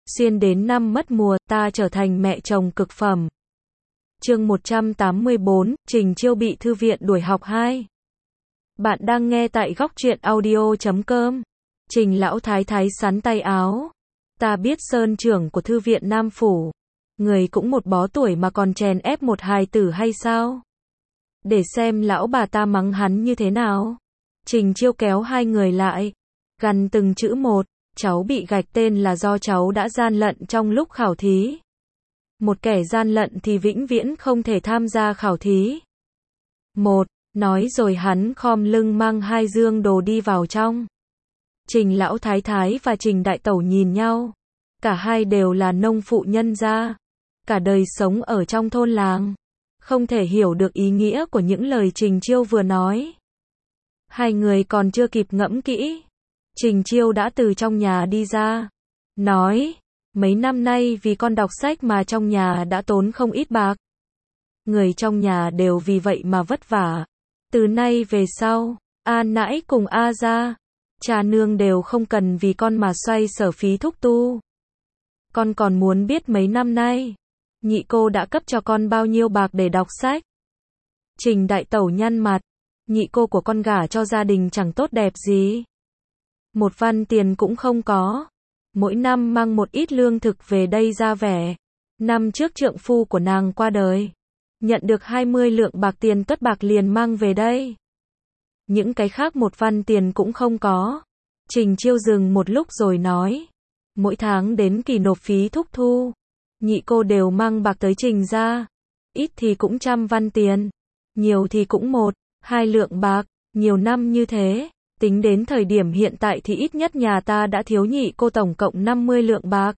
Xuyên đến năm mất mùa, ta trở thành mẹ chồng cực phẩm. Chương 184, Trình Chiêu bị thư viện đuổi học 2. Bạn đang nghe tại góc truyện audio.com. Trình lão thái thái sắn tay áo. Ta biết sơn trưởng của thư viện Nam Phủ. Người cũng một bó tuổi mà còn chèn ép một hài tử hay sao? Để xem lão bà ta mắng hắn như thế nào. Trình Chiêu kéo hai người lại. Gằn từng chữ một. Cháu bị gạch tên là do cháu đã gian lận trong lúc khảo thí. Một kẻ gian lận thì vĩnh viễn không thể tham gia khảo thí. Nói rồi hắn khom lưng mang hai dương đồ đi vào trong. Trình lão thái thái và Trình đại tẩu nhìn nhau. Cả hai đều là nông phụ nhân gia. Cả đời sống ở trong thôn làng. Không thể hiểu được ý nghĩa của những lời Trình Chiêu vừa nói. Hai người còn chưa kịp ngẫm kỹ. Trình Chiêu đã từ trong nhà đi ra. Nói, mấy năm nay vì con đọc sách mà trong nhà đã tốn không ít bạc. Người trong nhà đều vì vậy mà vất vả. Từ nay về sau, A nãi cùng A gia, cha nương đều không cần vì con mà xoay sở phí thúc tu. Con còn muốn biết mấy năm nay, nhị cô đã cấp cho con bao nhiêu bạc để đọc sách. Trình đại tẩu nhăn mặt, nhị cô của con gả cho gia đình chẳng tốt đẹp gì. Một văn tiền cũng không có. Mỗi năm mang một ít lương thực về đây ra vẻ. Năm trước trượng phu của nàng qua đời. Nhận được 20 lượng bạc tiền tuất bạc liền mang về đây. Những cái khác một văn tiền cũng không có. Trình Chiêu dừng một lúc rồi nói. Mỗi tháng đến kỳ nộp phí thúc thu. Nhị cô đều mang bạc tới Trình ra. Ít thì cũng 100 văn tiền. Nhiều thì cũng 1-2 lượng bạc. Nhiều năm như thế. Tính đến thời điểm hiện tại thì ít nhất nhà ta đã thiếu nhị cô tổng cộng 50 lượng bạc.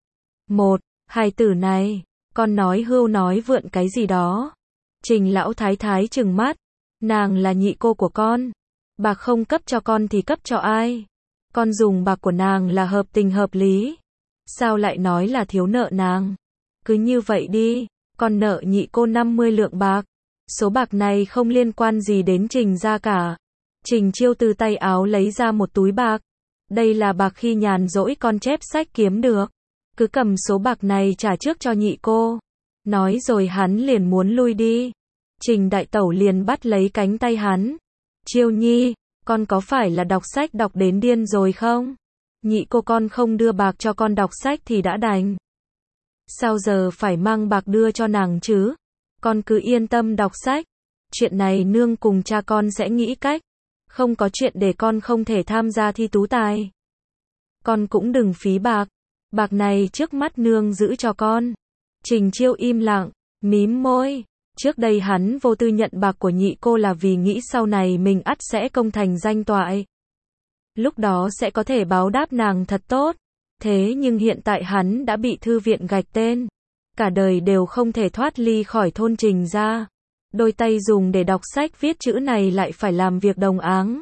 Hài tử này, con nói hưu nói vượn cái gì đó. Trình lão thái thái trừng mắt. Nàng là nhị cô của con. Bạc không cấp cho con thì cấp cho ai? Con dùng bạc của nàng là hợp tình hợp lý. Sao lại nói là thiếu nợ nàng? Cứ như vậy đi, con nợ nhị cô 50 lượng bạc. Số bạc này không liên quan gì đến Trình gia cả. Trình Chiêu từ tay áo lấy ra một túi bạc. Đây là bạc khi nhàn rỗi con chép sách kiếm được. Cứ cầm số bạc này trả trước cho nhị cô. Nói rồi hắn liền muốn lui đi. Trình đại tẩu liền bắt lấy cánh tay hắn. Chiêu nhi, con có phải là đọc sách đọc đến điên rồi không? Nhị cô con không đưa bạc cho con đọc sách thì đã đành. Sao giờ phải mang bạc đưa cho nàng chứ? Con cứ yên tâm đọc sách. Chuyện này nương cùng cha con sẽ nghĩ cách. Không có chuyện để con không thể tham gia thi tú tài. Con cũng đừng phí bạc. Bạc này trước mắt nương giữ cho con. Trình Chiêu im lặng, mím môi. Trước đây hắn vô tư nhận bạc của nhị cô là vì nghĩ sau này mình ắt sẽ công thành danh toại. Lúc đó sẽ có thể báo đáp nàng thật tốt. Thế nhưng hiện tại hắn đã bị thư viện gạch tên. Cả đời đều không thể thoát ly khỏi thôn Trình ra. Đôi tay dùng để đọc sách viết chữ này lại phải làm việc đồng áng.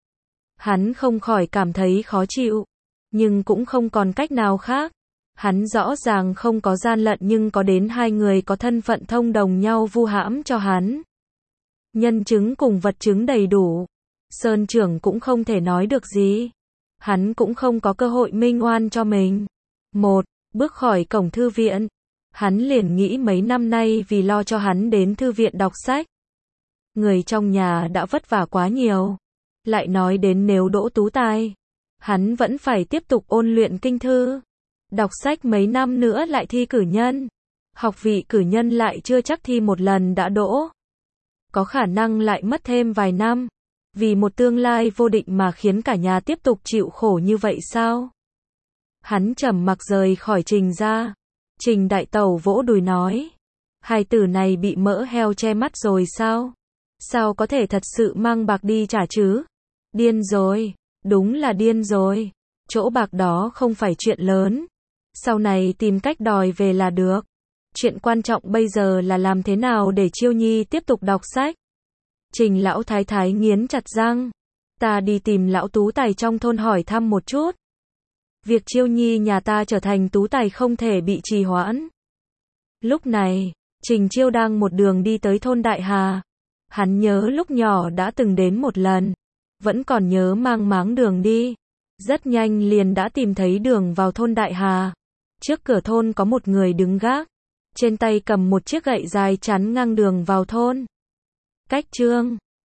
Hắn không khỏi cảm thấy khó chịu. Nhưng cũng không còn cách nào khác. Hắn rõ ràng không có gian lận nhưng có đến hai người có thân phận thông đồng nhau vu hãm cho hắn. Nhân chứng cùng vật chứng đầy đủ. Sơn trưởng cũng không thể nói được gì. Hắn cũng không có cơ hội minh oan cho mình. Bước khỏi cổng thư viện. Hắn liền nghĩ mấy năm nay vì lo cho hắn đến thư viện đọc sách. Người trong nhà đã vất vả quá nhiều. Lại nói đến nếu đỗ tú tài. Hắn vẫn phải tiếp tục ôn luyện kinh thư. Đọc sách mấy năm nữa lại thi cử nhân. Học vị cử nhân lại chưa chắc thi một lần đã đỗ. Có khả năng lại mất thêm vài năm. Vì một tương lai vô định mà khiến cả nhà tiếp tục chịu khổ như vậy sao? Hắn trầm mặc rời khỏi Trình ra. Trình đại tẩu vỗ đùi nói. Hài tử này bị mỡ heo che mắt rồi sao? Sao có thể thật sự mang bạc đi trả chứ? Điên rồi. Đúng là điên rồi. Chỗ bạc đó không phải chuyện lớn. Sau này tìm cách đòi về là được. Chuyện quan trọng bây giờ là làm thế nào để Chiêu nhi tiếp tục đọc sách. Trình lão thái thái nghiến chặt răng. Ta đi tìm lão tú tài trong thôn hỏi thăm một chút. Việc Chiêu nhi nhà ta trở thành tú tài không thể bị trì hoãn. Lúc này, Trình Chiêu đang một đường đi tới thôn Đại Hà. Hắn nhớ lúc nhỏ đã từng đến một lần. Vẫn còn nhớ mang máng đường đi. Rất nhanh liền đã tìm thấy đường vào thôn Đại Hà. Trước cửa thôn có một người đứng gác, trên tay cầm một chiếc gậy dài chắn ngang đường vào thôn. Cách chương